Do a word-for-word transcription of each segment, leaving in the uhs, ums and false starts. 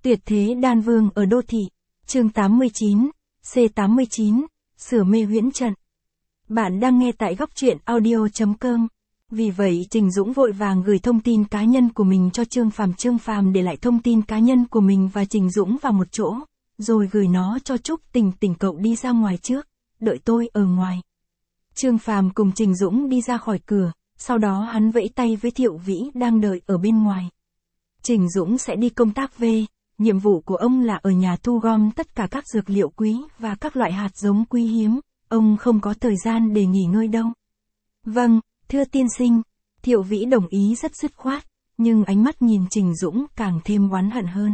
Tuyệt thế đan vương ở đô thị. Chương tám mươi chín, C tám mươi chín, sửa mê huyễn trận. Bạn đang nghe tại góc truyện audio chấm com. Vì vậy Trình Dũng vội vàng gửi thông tin cá nhân của mình cho Trương Phàm. Trương Phàm để lại thông tin cá nhân của mình và Trình Dũng vào một chỗ, rồi gửi nó cho Trúc Tình Tình, cậu đi ra ngoài trước, đợi tôi ở ngoài. Trương Phàm cùng Trình Dũng đi ra khỏi cửa, sau đó hắn vẫy tay với Thiệu Vĩ đang đợi ở bên ngoài. Trình Dũng sẽ đi công tác về, nhiệm vụ của ông là ở nhà thu gom tất cả các dược liệu quý và các loại hạt giống quý hiếm, ông không có thời gian để nghỉ ngơi đâu. Vâng, thưa tiên sinh, Thiệu Vĩ đồng ý rất dứt khoát, nhưng ánh mắt nhìn Trình Dũng càng thêm oán hận hơn.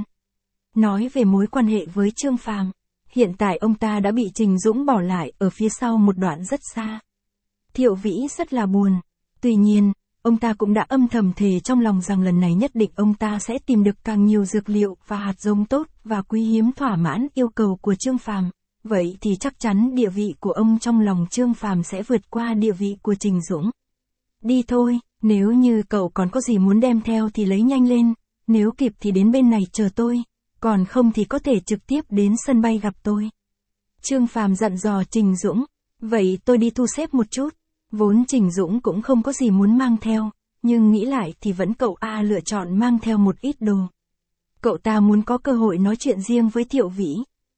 Nói về mối quan hệ với Trương Phàm, hiện tại ông ta đã bị Trình Dũng bỏ lại ở phía sau một đoạn rất xa. Thiệu Vĩ rất là buồn, tuy nhiên, ông ta cũng đã âm thầm thề trong lòng rằng lần này nhất định ông ta sẽ tìm được càng nhiều dược liệu và hạt giống tốt và quý hiếm thỏa mãn yêu cầu của Trương Phàm. Vậy thì chắc chắn địa vị của ông trong lòng Trương Phàm sẽ vượt qua địa vị của Trình Dũng. Đi thôi, nếu như cậu còn có gì muốn đem theo thì lấy nhanh lên, nếu kịp thì đến bên này chờ tôi, còn không thì có thể trực tiếp đến sân bay gặp tôi. Trương Phàm dặn dò Trình Dũng, vậy tôi đi thu xếp một chút. Vốn Trình Dũng cũng không có gì muốn mang theo, nhưng nghĩ lại thì vẫn cậu A lựa chọn mang theo một ít đồ. Cậu ta muốn có cơ hội nói chuyện riêng với Thiệu Vĩ.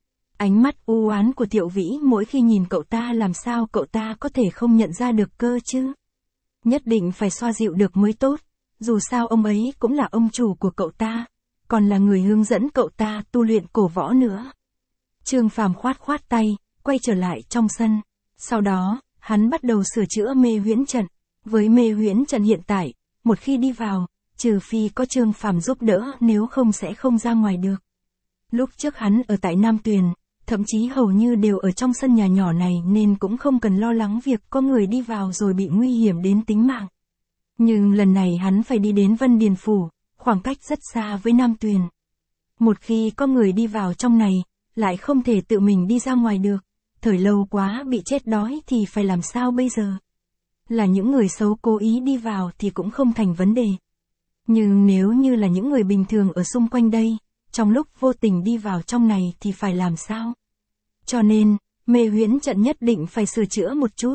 Ánh mắt u oán của Thiệu Vĩ mỗi khi nhìn cậu ta làm sao cậu ta có thể không nhận ra được cơ chứ. Nhất định phải xoa dịu được mới tốt, dù sao ông ấy cũng là ông chủ của cậu ta, còn là người hướng dẫn cậu ta tu luyện cổ võ nữa. Trương Phàm khoát khoát tay, quay trở lại trong sân. Sau đó, hắn bắt đầu sửa chữa mê huyễn trận. Với mê huyễn trận hiện tại, một khi đi vào, trừ phi có Trương Phàm giúp đỡ, nếu không sẽ không ra ngoài được. Lúc trước hắn ở tại Nam Tuyền, thậm chí hầu như đều ở trong sân nhà nhỏ này nên cũng không cần lo lắng việc có người đi vào rồi bị nguy hiểm đến tính mạng. Nhưng lần này hắn phải đi đến Vân Điền Phủ, khoảng cách rất xa với Nam Tuyền. Một khi có người đi vào trong này, lại không thể tự mình đi ra ngoài được. Thời lâu quá bị chết đói thì phải làm sao bây giờ? Là những người xấu cố ý đi vào thì cũng không thành vấn đề. Nhưng nếu như là những người bình thường ở xung quanh đây, trong lúc vô tình đi vào trong này thì phải làm sao? Cho nên, mê huyễn trận nhất định phải sửa chữa một chút.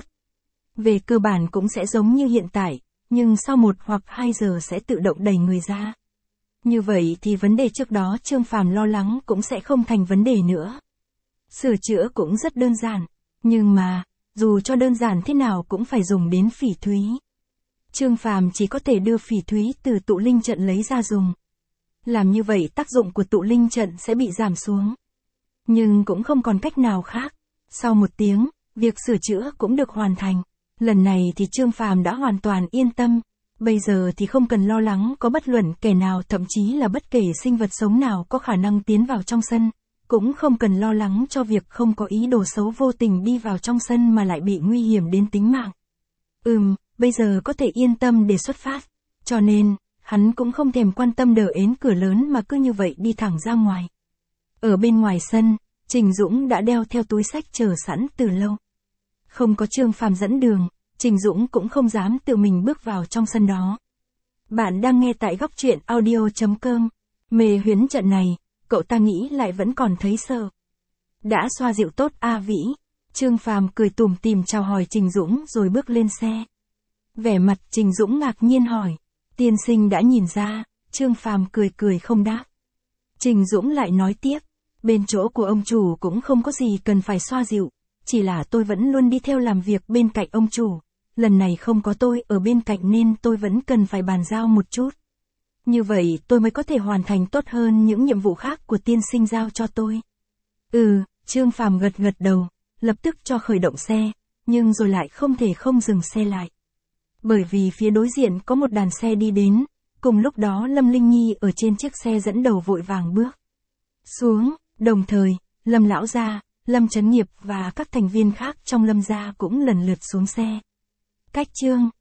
Về cơ bản cũng sẽ giống như hiện tại, nhưng sau một hoặc hai giờ sẽ tự động đẩy người ra. Như vậy thì vấn đề trước đó Trương Phàm lo lắng cũng sẽ không thành vấn đề nữa. Sửa chữa cũng rất đơn giản, nhưng mà, dù cho đơn giản thế nào cũng phải dùng đến phỉ thúy. Trương Phàm chỉ có thể đưa phỉ thúy từ tụ linh trận lấy ra dùng. Làm như vậy tác dụng của tụ linh trận sẽ bị giảm xuống. Nhưng cũng không còn cách nào khác. Sau một tiếng, việc sửa chữa cũng được hoàn thành. Lần này thì Trương Phàm đã hoàn toàn yên tâm. Bây giờ thì không cần lo lắng có bất luận kẻ nào, thậm chí là bất kể sinh vật sống nào có khả năng tiến vào trong sân. Cũng không cần lo lắng cho việc không có ý đồ xấu vô tình đi vào trong sân mà lại bị nguy hiểm đến tính mạng. Ừm, bây giờ có thể yên tâm để xuất phát. Cho nên, hắn cũng không thèm quan tâm đờ ến cửa lớn mà cứ như vậy đi thẳng ra ngoài. Ở bên ngoài sân, Trình Dũng đã đeo theo túi xách chờ sẵn từ lâu. Không có Trương Phàm dẫn đường, Trình Dũng cũng không dám tự mình bước vào trong sân đó. Bạn đang nghe tại góc truyện audio chấm com. Mê huyễn trận này, cậu ta nghĩ lại vẫn còn thấy sợ. Đã xoa dịu tốt A Vĩ. Trương Phàm cười tủm tỉm chào hỏi Trình Dũng rồi bước lên xe. Vẻ mặt Trình Dũng ngạc nhiên hỏi. Tiên sinh đã nhìn ra. Trương Phàm cười cười không đáp. Trình Dũng lại nói tiếp. Bên chỗ của ông chủ cũng không có gì cần phải xoa dịu. Chỉ là tôi vẫn luôn đi theo làm việc bên cạnh ông chủ. Lần này không có tôi ở bên cạnh nên tôi vẫn cần phải bàn giao một chút. Như vậy tôi mới có thể hoàn thành tốt hơn những nhiệm vụ khác của tiên sinh giao cho tôi. Ừ, Trương Phàm gật gật đầu, lập tức cho khởi động xe, nhưng rồi lại không thể không dừng xe lại. Bởi vì phía đối diện có một đàn xe đi đến, cùng lúc đó Lâm Linh Nhi ở trên chiếc xe dẫn đầu vội vàng bước xuống, đồng thời, Lâm Lão Gia, Lâm Chấn Nghiệp và các thành viên khác trong Lâm gia cũng lần lượt xuống xe. Cách Trương